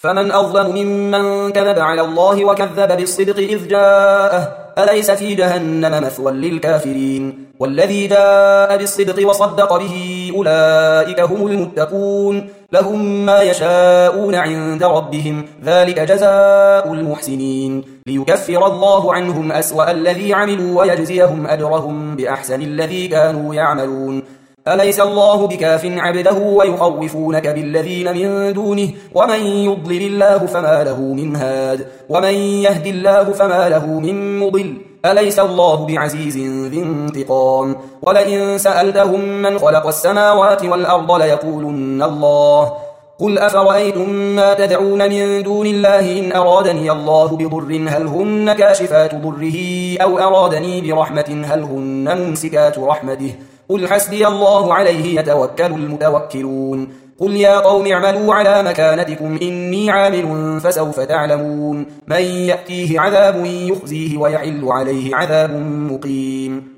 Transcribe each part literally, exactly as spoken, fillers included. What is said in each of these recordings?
فمن أظلم ممن كذب على الله وكذب بالصدق إذ جاءه أليس في جهنم مثوى للكافرين والذي جاء بالصدق وصدق به أولئك هم المتقون لهم ما يشاءون عند ربهم ذلك جزاء المحسنين ليكفر الله عنهم أسوأ الذي عملوا ويجزيهم أجرهم بأحسن الذي كانوا يعملون أليس الله بكاف عبده ويخوفونك بالذين من دونه ومن يضلل الله فما له من هاد ومن يهد الله فما له من مضل أليس الله بعزيز ذي انتقام ولئن سألتهم من خلق السماوات والأرض ليقولن الله قل أفرأيتم ما تدعون من دون الله إن أرادني الله بضر هل هن كاشفات ضره أو أرادني برحمة هل هن ممسكات رحمته قل حسبي الله عليه يتوكل المتوكلون قل يا قوم اعملوا على مكانتكم إني عامل فسوف تعلمون من يأتيه عذاب يخزيه ويحل عليه عذاب مقيم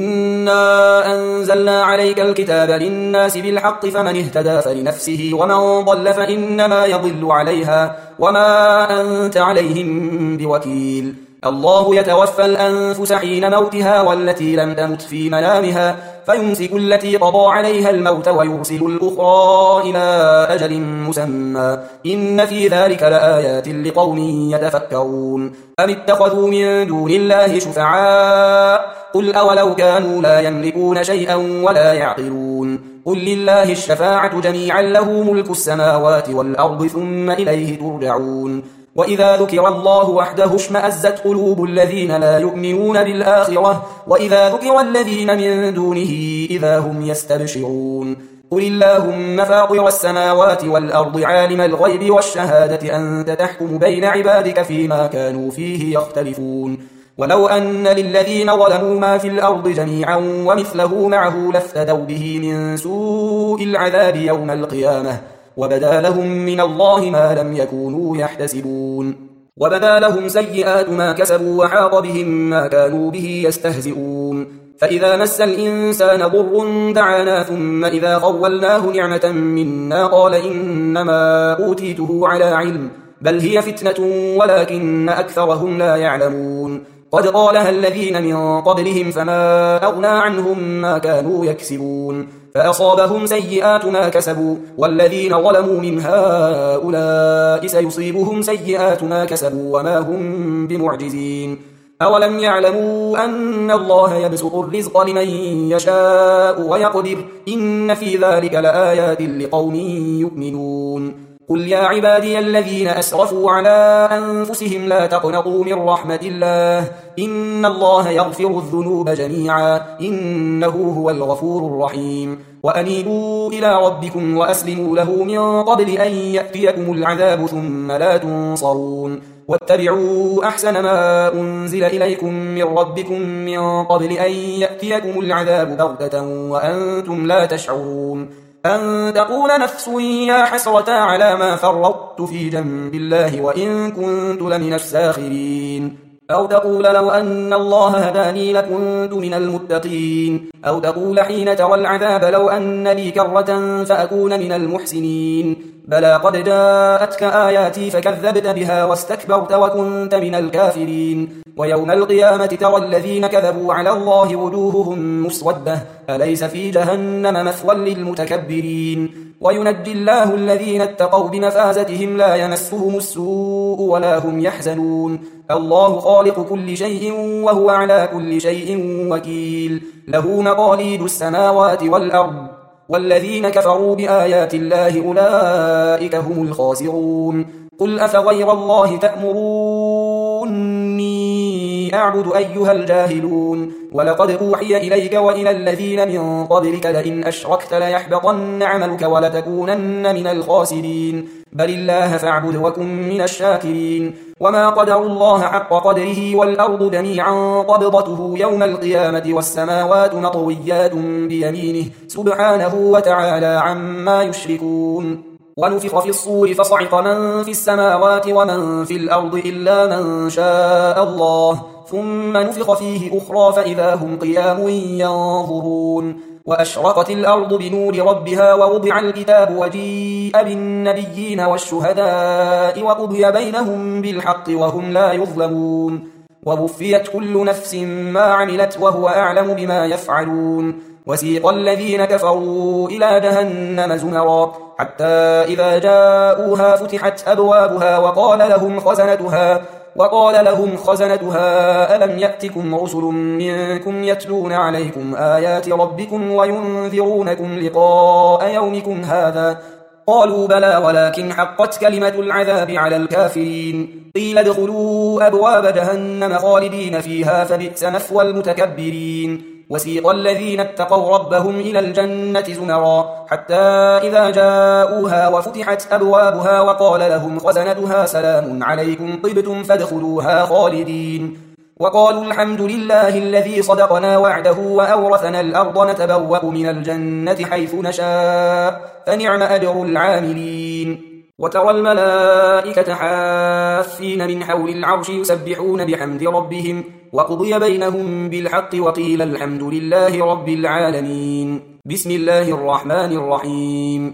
إنا أنزلنا عليك الكتاب للناس بالحق فمن اهتدى فلنفسه ومن ضل فإنما يضل عليها وما أنت عليهم بوكيل الله يتوفى الأنفس حين موتها والتي لم تمت في منامها فيمسك التي قضى عليها الموت ويرسل الأخرى إلى أجل مسمى إن في ذلك لآيات لقوم يتفكرون أم اتخذوا من دون الله شفعاء قل أولو كانوا لا يملكون شيئا ولا يعقلون قل لله الشفاعة جميعا له ملك السماوات والأرض ثم إليه ترجعون وإذا ذكر الله وحده اشمأزت قلوب الذين لا يؤمنون بالآخرة وإذا ذكر الذين من دونه إذا هم يستبشرون قل اللهم فاطر السماوات والأرض عالم الغيب والشهادة أنت تحكم بين عبادك فيما كانوا فيه يختلفون ولو أن للذين ظلموا ما في الأرض جميعا ومثله معه لافتدوا به من سوء العذاب يوم القيامة وبدا لهم من الله ما لم يكونوا يحتسبون وبدا لهم سيئات ما كسبوا وحاق بهم ما كانوا به يستهزئون فإذا مس الإنسان ضر دعانا ثم إذا خولناه نعمة منا قال إنما أوتيته على علم بل هي فتنة ولكن أكثرهم لا يعلمون قد قالها الذين من قبلهم فما أغنى عنهم ما كانوا يكسبون فأصابهم سيئات ما كسبوا والذين ظلموا من هؤلاء سيصيبهم سيئات ما كسبوا وما هم بمعجزين أولم يعلموا أن الله يبسط الرزق لمن يشاء ويقدر إن في ذلك لآيات لقوم يؤمنون قل يا عبادي الذين أسرفوا على أنفسهم لا تقنطوا من رحمة الله إن الله يغفر الذنوب جميعا إنه هو الغفور الرحيم وأنيبوا إلى ربكم وأسلموا له من قبل أن يأتيكم العذاب ثم لا تنصرون واتبعوا أحسن ما أنزل إليكم من ربكم من قبل أن يأتيكم العذاب بغتة وأنتم لا تشعرون أن تقول نفس يا حسرة على ما فرطت في جنب الله وإن كنت لمن الساخرين أو تقول لو أن الله هداني لكنت من المتقين أو تقول حين ترى العذاب لو أن لي كرة فأكون من المحسنين بلى قد جاءتك آياتي فكذبت بها واستكبرت وكنت من الكافرين ويوم القيامة ترى الذين كذبوا على الله وجوههم مسودة أليس في جهنم مثوى للمتكبرين وينجي الله الذين اتقوا بمفازتهم لا يمسهم السوء ولا هم يحزنون الله خالق كل شيء وهو على كل شيء وكيل له مقاليد السماوات والأرض والذين كفروا بآيات الله أولئك هم الخاسرون قل أفغير الله تأمروني أعبد أيها الجاهلون ولقد أوحي إليك وإلى الذين من قبلك لئن أشركت ليحبطن عملك ولتكونن من الخاسرين بل الله فاعبد وكن من الشاكرين وما قدر الله حق قدره والأرض جميعا قبضته يوم القيامة والسماوات مطويات بيمينه سبحانه وتعالى عما يشركون ونفخ في الصور فصعق من في السماوات ومن في الأرض إلا من شاء الله ثم نفخ فيه أخرى فإذا هم قيام ينظرون وأشرقت الأرض بنور ربها ووضع الكتاب وجيء بالنبيين والشهداء وقضي بينهم بالحق وهم لا يظلمون ووفيت كل نفس ما عملت وهو أعلم بما يفعلون وسيق الذين كفروا إلى جهنم زمرا حتى إذا جاءوها فتحت أبوابها وقال لهم خزنتها وقال لهم خزنتها ألم يأتكم رسل منكم يتلون عليكم آيات ربكم وينذرونكم لقاء يومكم هذا قالوا بلى ولكن حقت كلمة العذاب على الكافرين قيل ادخلوا أبواب جهنم خالدين فيها فبئس مثوى المتكبرين وسيق الذين اتقوا ربهم إلى الجنة زمرا حتى إذا جاءوها وفتحت أبوابها وقال لهم خزنتها سلام عليكم طبتم فادخلوها خالدين وقالوا الحمد لله الذي صدقنا وعده وأورثنا الأرض نتبوأ من الجنة حيث نشاء فنعم أجر العاملين وترى الملائكة حافين من حول العرش يسبحون بحمد ربهم وقضي بينهم بالحق وقيل الحمد لله رب العالمين بسم الله الرحمن الرحيم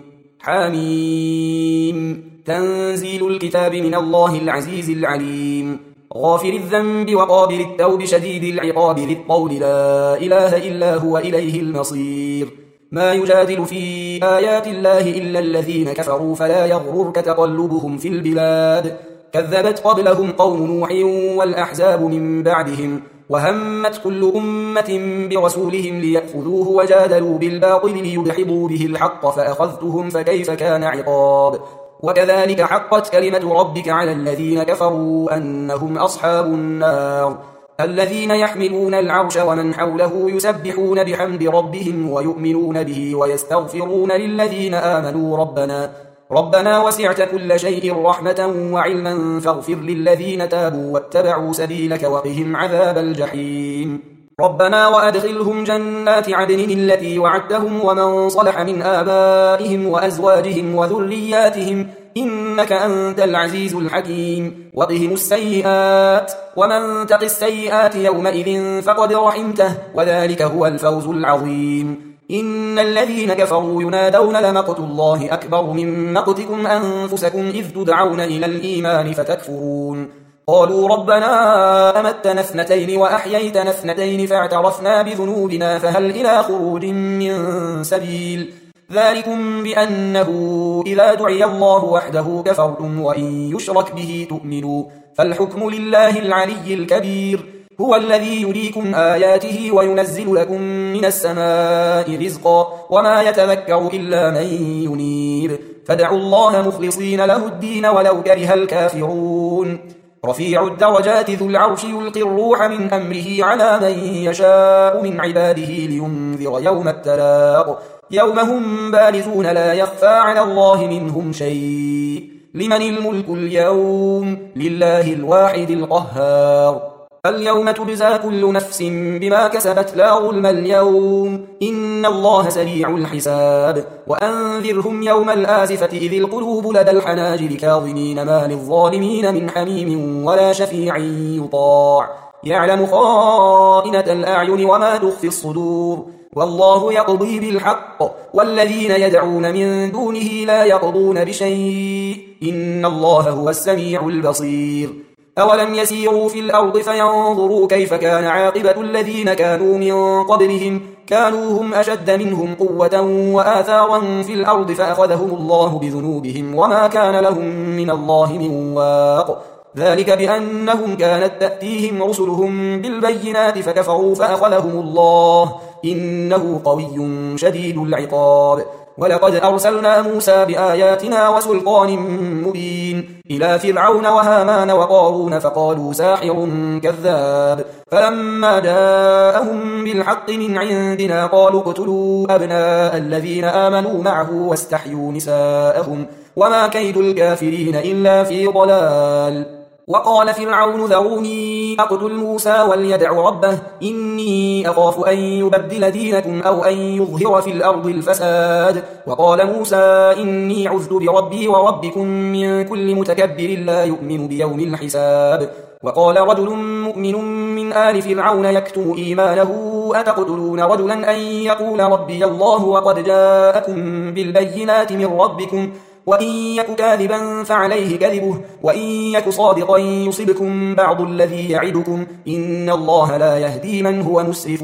حميم تنزيل الكتاب من الله العزيز العليم غافر الذنب وقابل التوب شديد العقاب ذي الطول لا إله إلا هو إليه المصير ما يجادل في آيات الله إلا الذين كفروا فلا يغررك تقلبهم في البلاد كذبت قبلهم قوم نوح والأحزاب من بعدهم وهمت كل أمة برسولهم ليأخذوه وجادلوا بالباطل ليدحضوا به الحق فأخذتهم فكيف كان عقاب وكذلك حقت كلمة ربك على الذين كفروا أنهم أصحاب النار الذين يحملون العرش ومن حوله يسبحون بحمد ربهم ويؤمنون به ويستغفرون للذين آمنوا ربنا ربنا وسعت كل شيء رحمة وعلما فاغفر للذين تابوا واتبعوا سبيلك وقهم عذاب الجحيم ربنا وأدخلهم جنات عدن التي وعدتهم ومن صلح من آبائهم وأزواجهم وذرياتهم إنك أنت العزيز الحكيم وقهم السيئات ومن تق السيئات يومئذ فقد رحمته وذلك هو الفوز العظيم إن الذين كفروا ينادون لمقت الله أكبر من مقتكم أنفسكم إذ تدعون إلى الإيمان فتكفرون قالوا ربنا أمتنا اثنتين وأحييتنا اثنتين فاعترفنا بذنوبنا فهل إلى خروج من سبيل ذلكم بأنه إذا دعي الله وحده كفرتم وإن يشرك به تؤمنوا فالحكم لله العلي الكبير هو الذي يريكم آياته وينزل لكم من السماء رزقا وما يتذكر إلا من ينيب فادعوا الله مخلصين له الدين ولو كره الكافرون رفيع الدرجات ذو العرش يلقي الروح من أمره على من يشاء من عباده لينذر يوم التلاق يوم هم بارزون لا يخفى على الله منهم شيء لمن الملك اليوم لله الواحد القهار اليوم تجزى كل نفس بما كسبت لا ظلم اليوم إن الله سريع الحساب وأنذرهم يوم الآزفة إذ القلوب لدى الحناجر كاظمين ما للظالمين من حميم ولا شفيع يطاع يعلم خائنة الأعين وما تخفي الصدور والله يقضي بالحق والذين يدعون من دونه لا يقضون بشيء إن الله هو السميع البصير أولم يسيروا في الأرض فينظروا كيف كان عاقبة الذين كانوا من قبلهم كانوا هم أشد منهم قوة وآثارا في الأرض فأخذهم الله بذنوبهم وما كان لهم من الله من واق ذلك بأنهم كانت تأتيهم رسلهم بالبينات فكفروا فأخذهم الله إنه قوي شديد العقاب ولقد أرسلنا موسى بآياتنا وسلطان مبين إلى فرعون وهامان وقارون فقالوا ساحر كذاب فلما جاءهم بالحق من عندنا قالوا اقتلوا أبناء الذين آمنوا معه واستحيوا نساءهم وما كيد الكافرين إلا في ضلال وقال فرعون ذروني أقتل موسى وليدع ربه إني أخاف أن يبدل دينكم أو أن يظهر في الأرض الفساد وقال موسى إني عذت بربي وربكم من كل متكبر لا يؤمن بيوم الحساب وقال رجل مؤمن من آل فرعون يكتم إيمانه أتقتلون رجلا أن يقول ربي الله وقد جاءكم بالبينات من ربكم وإن يك كاذبا فعليه كذبه وإن يك صادقا يصبكم بعض الذي يعدكم إن الله لا يهدي من هو مسرف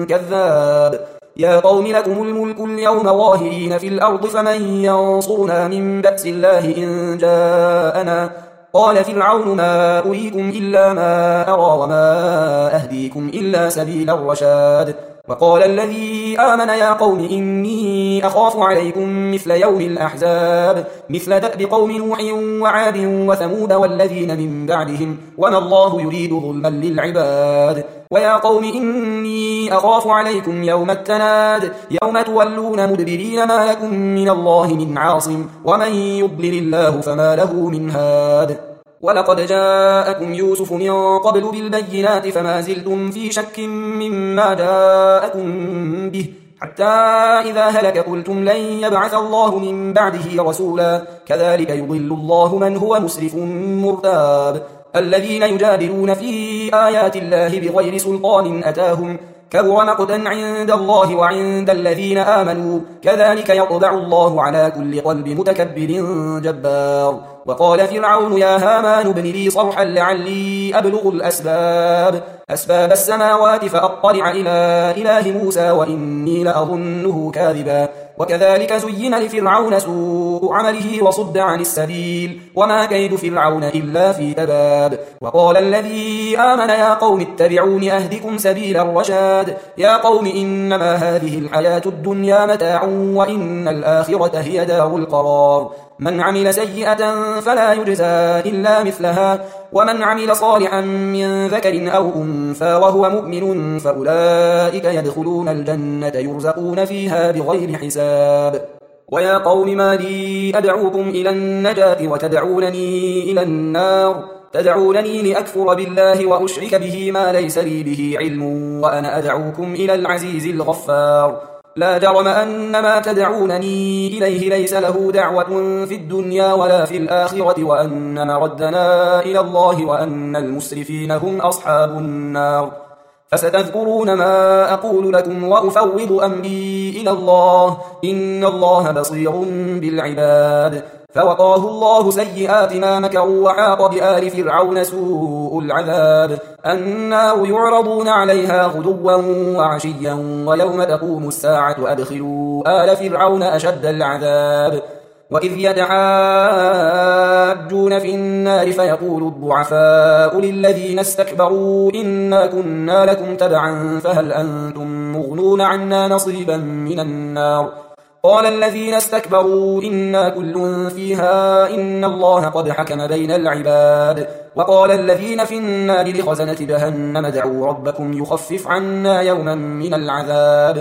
كذاب يا قوم لكم الملك اليوم ظاهرين في الأرض فمن ينصرنا من بأس الله إن جاءنا قال فرعون ما أريكم إلا ما أرى وما أهديكم إلا سبيل الرشاد وقال الذي آمن يا قوم إني أخاف عليكم مثل يوم الأحزاب مثل دأب قوم نوح وعاد وثمود والذين من بعدهم وما الله يريد ظلما للعباد ويا قوم إني أخاف عليكم يوم التناد يوم تولون مدبرين ما لكم من الله من عاصم ومن يضلل الله فما له من هاد ولقد جاءكم يوسف من قبل بالبينات فما زلتم في شك مما جاءكم به حتى إذا هلك قلتم لن يبعث الله من بعده رسولا كذلك يضل الله من هو مسرف مرتاب الذين يجادلون في آيات الله بغير سلطان أتاهم كبر مقتا عند الله وعند الذين آمنوا كذلك يطبع الله على كل قلب متكبر جبار وقال فرعون يا هامان ابن لي صرحا لعلي أبلغ الأسباب أسباب السماوات فأطلع إلى إله موسى وإني لأظنه كاذبا وكذلك زين لفرعون سوء عمله وصد عن السبيل وما كيد فرعون إلا في تباب وقال الذي آمن يا قوم اتبعون أهدكم سبيل الرشاد يا قوم إنما هذه الحياة الدنيا متاع وإن الآخرة هي دار القرار من عمل سيئة فلا يجزى إلا مثلها ومن عمل صالحا من ذكر أو أنثى وهو مؤمن فأولئك يدخلون الجنة يرزقون فيها بغير حساب ويا قوم ما لي أدعوكم إلى النجاة وتدعونني إلى النار تدعونني لأكفر بالله وأشرك به ما ليس لي به علم وأنا أدعوكم إلى العزيز الغفار لا جرم أن ما تدعونني إليه ليس له دعوة في الدنيا ولا في الآخرة وأن مردنا إلى الله وأن المسرفين هم أصحاب النار فستذكرون ما أقول لكم وأفوض أمري إلى الله إن الله بصير بالعباد فوقاه الله سيئات ما مكروا وحاق بآل فرعون سوء العذاب النار يعرضون عليها غدوا وعشيا ويوم تقوم الساعة أدخلوا آل فرعون أشد العذاب وإذ يتحاجون في النار فيقول الضعفاء للذين استكبروا إنا كنا لكم تبعا فهل أنتم مغنون عنا نصيبا من النار قال الذين استكبروا إنا كل فيها إن الله قد حكم بين العباد وقال الذين في النار لخزنة جهنم ادعوا ربكم يخفف عنا يوما من العذاب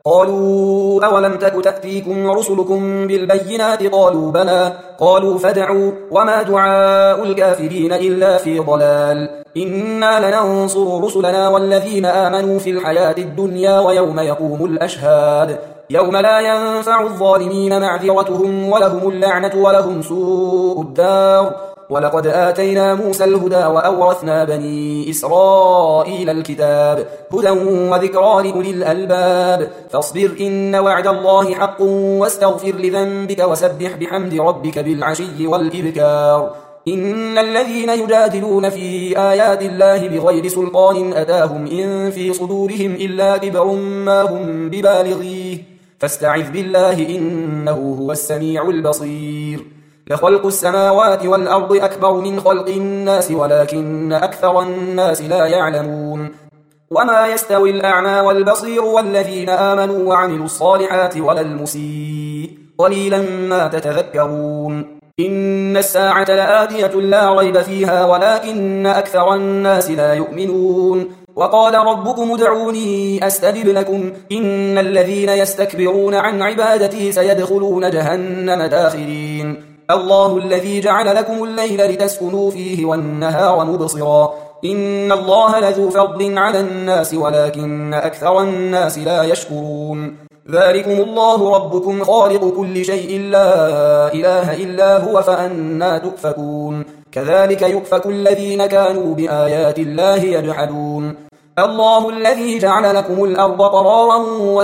قالوا أولم تك تأتيكم رسلكم بالبينات قالوا بلى قالوا فادعوا وما دعاء الكافرين إلا في ضلال إنا لننصر رسلنا والذين آمنوا في الحياة الدنيا ويوم يقوم الأشهاد يوم لا ينفع الظالمين معذرتهم ولهم اللعنة ولهم سوء الدار ولقد آتينا موسى الهدى وأورثنا بني إسرائيل الكتاب هدى وذكرى لأولي الألباب فاصبر إن وعد الله حق واستغفر لذنبك وسبح بحمد ربك بالعشي والإبكار إن الذين يجادلون في آيات الله بغير سلطان أتاهم إن في صدورهم إلا كبر ما هم ببالغيه فاستعذ بالله إنه هو السميع البصير لخلق السماوات والأرض أكبر من خلق الناس ولكن أكثر الناس لا يعلمون وما يستوي الأعمى والبصير والذين آمنوا وعملوا الصالحات ولا المسيء قليلا ما تتذكرون إن الساعة لآتية لا ريب فيها ولكن أكثر الناس لا يؤمنون وقال ربكم ادعوني أستجب لكم إن الذين يستكبرون عن عبادتي سيدخلون جهنم داخرين الله الذي جعل لكم الليل لتسكنوا فيه والنهار مبصرا إن الله لذو فضل على الناس ولكن أكثر الناس لا يشكرون ذلكم الله ربكم خالق كل شيء لا إله إلا هو فأنا تؤفكون كذلك يؤفك الذين كانوا بآيات الله يجحدون الله الذي جعل لكم الأرض قرارا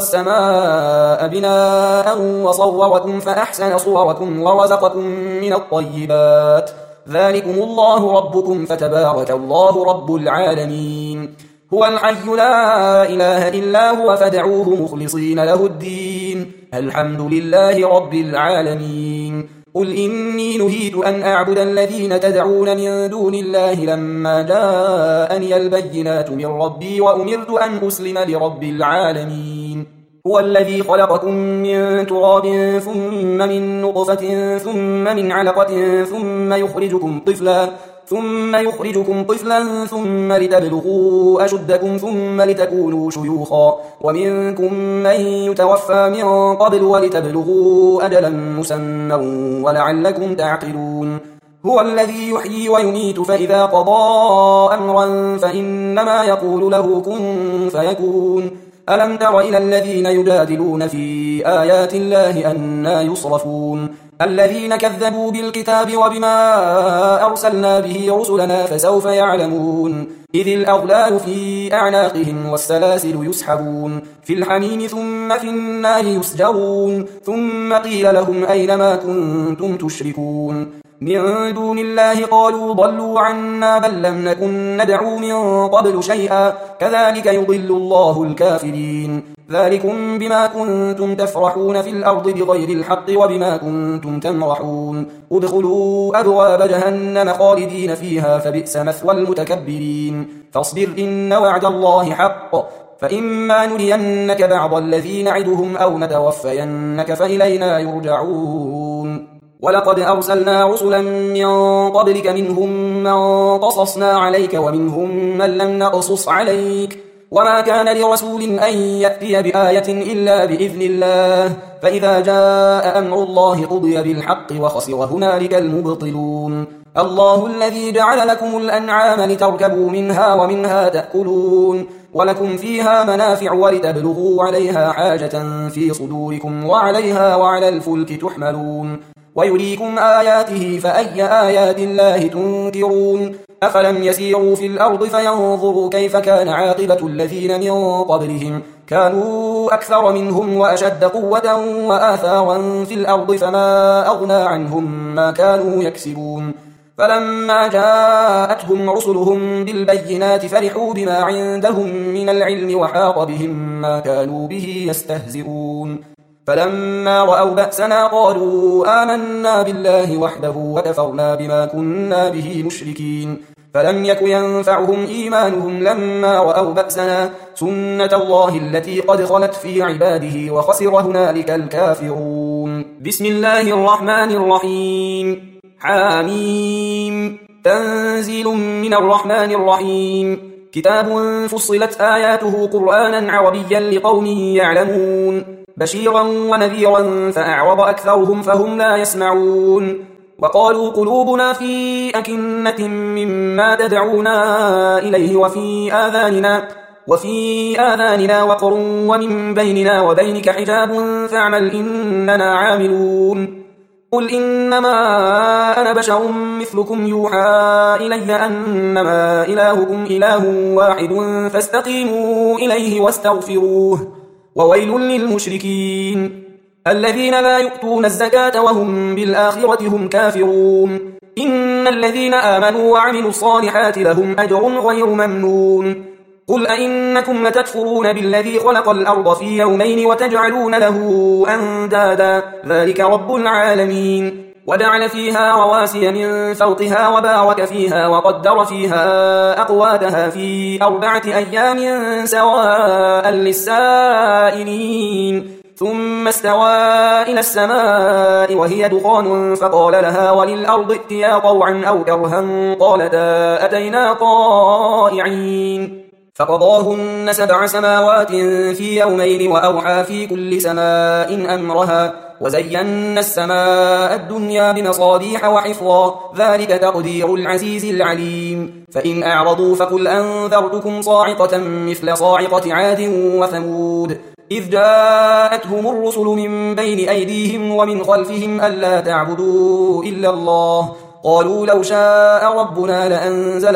والسماء بناء وصوركم فأحسن صوركم ورزقكم من الطيبات ذلكم الله ربكم فتبارك الله رب العالمين هو الحي لا إله إلا هو فادعوه مخلصين له الدين الحمد لله رب العالمين قل إني نهيت أن أعبد الذين تدعون من دون الله لما جاءني البينات من ربي وأمرت أن أسلم لرب العالمين هو الذي خلقكم من تراب ثم من نطفة ثم من علقة ثم يخرجكم طفلا ثم يخرجكم طفلا ثم لتبلغوا أشدكم ثم لتكونوا شيوخا ومنكم من يتوفى من قبل ولتبلغوا أجلا مسمى ولعلكم تعقلون هو الذي يحيي ويميت فإذا قضى أمرا فإنما يقول له كن فيكون ألم تر إلى الذين يجادلون في آيات الله أنى يصرفون الذين كذبوا بالكتاب وبما أرسلنا به رسلنا فسوف يعلمون إذ الأغلال في أعناقهم والسلاسل يسحبون في الحميم ثم في النار يسجرون ثم قيل لهم أين ما كنتم تشركون من دون الله قالوا ضلوا عنا بل لم نكن ندعو من قبل شيئا كذلك يضل الله الكافرين ذلكم بما كنتم تفرحون في الأرض بغير الحق وبما كنتم تمرحون ادخلوا أبواب جهنم خالدين فيها فبئس مثوى المتكبرين فاصبر إن وعد الله حق فإما نرينك بعض الذي نعدهم أو نتوفينك فإلينا يرجعون ولقد أرسلنا رسلا من قبلك منهم من قصصنا عليك ومنهم من لم نقصص عليك وما كان لرسول أن يأتي بآية إلا بإذن الله فإذا جاء أمر الله قضي بالحق وخسر هنالك المبطلون الله الذي جعل لكم الأنعام لتركبوا منها ومنها تأكلون ولكم فيها منافع ولتبلغوا عليها حاجة في صدوركم وعليها وعلى الفلك تحملون ويريكم آياته فأي آيات الله تنكرون أفلم يسيروا في الأرض فينظروا كيف كان عاقبة الذين من قبلهم كانوا أكثر منهم وأشد قوة وآثارا في الأرض فما أغنى عنهم ما كانوا يكسبون فلما جاءتهم رسلهم بالبينات فرحوا بما عندهم من العلم وحاق بهم ما كانوا به يستهزئون فلما رأوا بأسنا قالوا آمنا بالله وحده وكفرنا بما كنا به مشركين فلم يك ينفعهم إيمانهم لما رأوا بأسنا سنة الله التي قد خلت في عباده وخسر هنالك الكافرون بسم الله الرحمن الرحيم حاميم تنزيل من الرحمن الرحيم كتاب فصلت آياته قرآنا عربيا لقوم يعلمون بشيرا ونذيرا فأعرض أكثرهم فهم لا يسمعون وقالوا قلوبنا في أكنة مما تدعونا إليه وفي آذاننا وفي آذاننا وقر ومن بيننا وبينك حجاب فاعمل إننا عاملون قل إنما أنا بشر مثلكم يوحى إلي أنما إلهكم إله واحد فاستقيموا إليه واستغفروه وويل للمشركين الذين لا يؤتون الزكاة وهم بالآخرة هم كافرون إن الذين آمنوا وعملوا الصالحات لهم أجر غير ممنون قل أئنكم لتكفرون بالذي خلق الأرض في يومين وتجعلون له أندادا ذلك رب العالمين وجعل فيها رواسي من فوقها وبارك فيها وقدر فيها أقواتها في أربعة أيام سواء للسائلين ثم استوى إلى السماء وهي دخان فقال لها وللأرض ائتيا طوعا أو كرها قالتا أتينا طائعين فقضاهن سبع سماوات في يومين وأوحى في كل سماء أمرها وزينا السماء الدنيا بمصابيح وحفظا ذلك تقدير العزيز العليم فإن أعرضوا فقل أنذرتكم صاعقة مثل صاعقة عاد وثمود إذ جاءتهم الرسل من بين أيديهم ومن خلفهم ألا تعبدوا إلا الله قالوا لو شاء ربنا لأنزل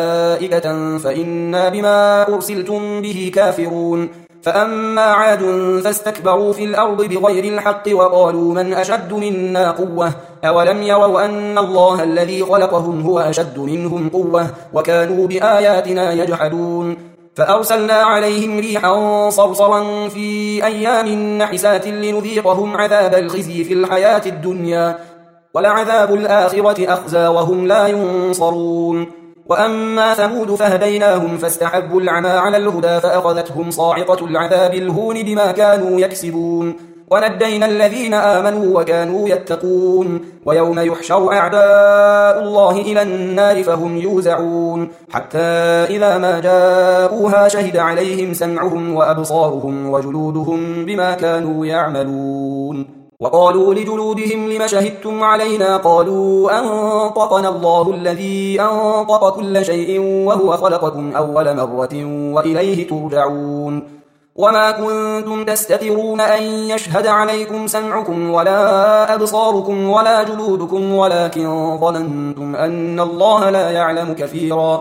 ملائكة فإنا بما أرسلتم به كافرون فأما عاد فاستكبروا في الأرض بغير الحق وقالوا من أشد منا قوة أولم يروا أن الله الذي خلقهم هو أشد منهم قوة وكانوا بآياتنا يجحدون فأرسلنا عليهم ريحا صرصرا في أيام نحسات لنذيقهم عذاب الخزي في الحياة الدنيا ولعذاب الآخرة أخزى وهم لا ينصرون وأما ثمود فهديناهم فاستحبوا العمى على الهدى فأخذتهم صاعقة العذاب الهون بما كانوا يكسبون ونجينا الذين آمنوا وكانوا يتقون ويوم يحشر أعداء الله إلى النار فهم يوزعون حتى إذا ما جاءوها شهد عليهم سمعهم وأبصارهم وجلودهم بما كانوا يعملون وقالوا لجلودهم لم شهدتم علينا قالوا أنطقنا الله الذي أنطق كل شيء وهو خلقكم أول مرة وإليه ترجعون وما كنتم تستترون أن يشهد عليكم سمعكم ولا أبصاركم ولا جلودكم ولكن ظننتم أن الله لا يعلم كثيرا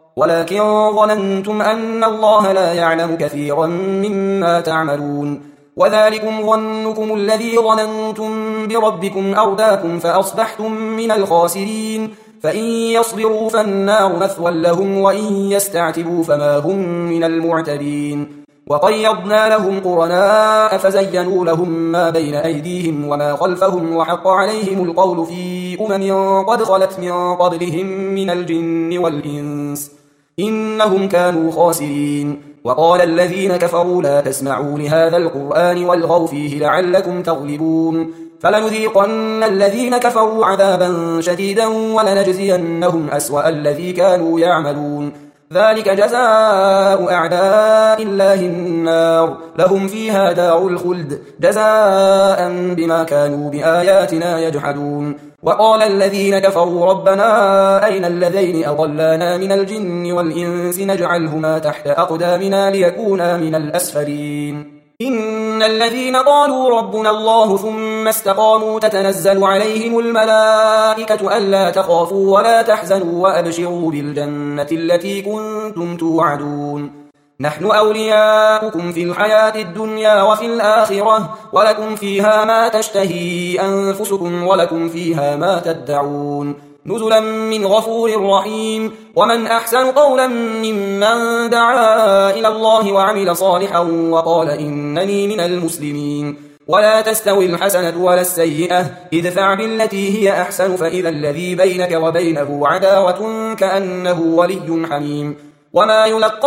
ولكن ظننتم أن الله لا يعلم كثيرا مما تعملون وذلكم ظنكم الذي ظننتم بربكم أرداكم فأصبحتم من الخاسرين فإن يصبروا فالنار مثوى لهم وإن يستعتبوا فما هم من المعتدين وقيضنا لهم قرناء فزينوا لهم ما بين أيديهم وما خلفهم وحق عليهم القول في أمم قد خلت من قبلهم من الجن والإنس إنهم كانوا خاسرين وقال الذين كفروا لا تسمعوا لهذا القرآن والغوا فيه لعلكم تغلبون فلنذيقن الذين كفروا عذابا شديدا ولنجزينهم أسوأ الذي كانوا يعملون ذلك جزاء أعداء الله النار لهم فيها دار الخلد جزاء بما كانوا بآياتنا يجحدون وقال الذين كفروا ربنا أين الذين أضلانا من الجن والإنس نجعلهما تحت أقدامنا ليكونا من الأسفلين إن الذين قالوا ربنا الله ثم استقاموا تتنزل عليهم الملائكة ألا تخافوا ولا تحزنوا وأبشروا بالجنة التي كنتم توعدون نحن أولياؤكم في الحياة الدنيا وفي الآخرة ولكم فيها ما تشتهي أنفسكم ولكم فيها ما تدعون نزلا من غفور رحيم ومن أحسن قولا ممن دعا إلى الله وعمل صالحا وقال إنني من المسلمين ولا تستوي الحسنة ولا السيئة ادفع بالتي هي أحسن فإذا الذي بينك وبينه عداوة كأنه ولي حميم وما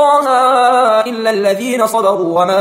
يلقاها إلا الذين صبروا وما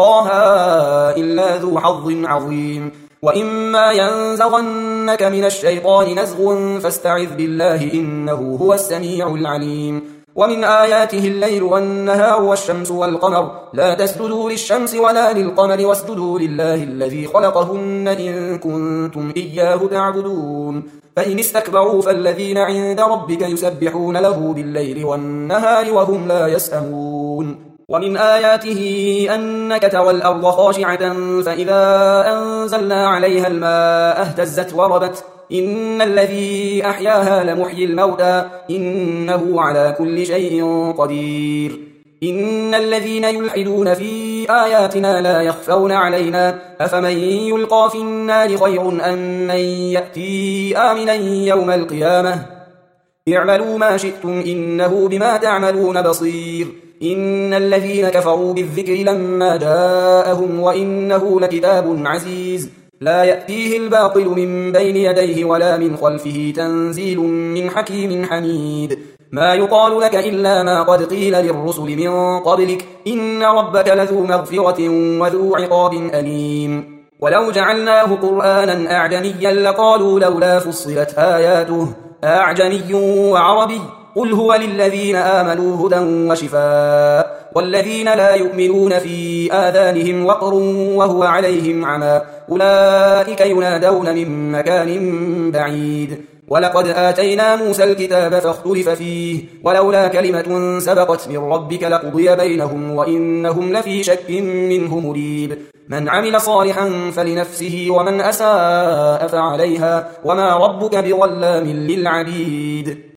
يلقاها إلا ذو حظ عظيم وإما ينزغنك من الشيطان نزغ فاستعذ بالله إنه هو السميع العليم ومن آياته الليل والنهار والشمس والقمر لا تسجدوا للشمس ولا للقمر واسجدوا لله الذي خلقهن إن كنتم إياه تعبدون فإن استكبروا فالذين عند ربك يسبحون له بالليل والنهار وهم لا يسأمون ومن آياته أنك ترى الأرض خاشعة فإذا أنزلنا عليها الماء اهتزت وربت إن الذي أحياها لمحيي الموتى إنه على كل شيء قدير إن الذين يلحدون في آياتنا لا يخفون علينا أفمن يلقى في النار خير أم من يأتي آمنا يوم القيامة اعملوا ما شئتم إنه بما تعملون بصير إن الذين كفروا بالذكر لما جاءهم وإنه لكتاب عزيز لا يأتيه الباطل من بين يديه ولا من خلفه تنزيل من حكيم حميد ما يقال لك إلا ما قد قيل للرسل من قبلك إن ربك لذو مغفرة وذو عقاب أليم ولو جعلناه قرآنا أعجميا لقالوا لولا فصلت آياته أعجمي وعربي قل هو للذين آمنوا هدى وشفاء والذين لا يؤمنون في آذانهم وقر وهو عليهم عمى أولئك ينادون من مكان بعيد ولقد آتينا موسى الكتاب فاختلف فيه ولولا كلمة سبقت من ربك لقضي بينهم وإنهم لفي شك منه مريب من عمل صالحا فلنفسه ومن أساء فعليها وما ربك بظلام للعبيد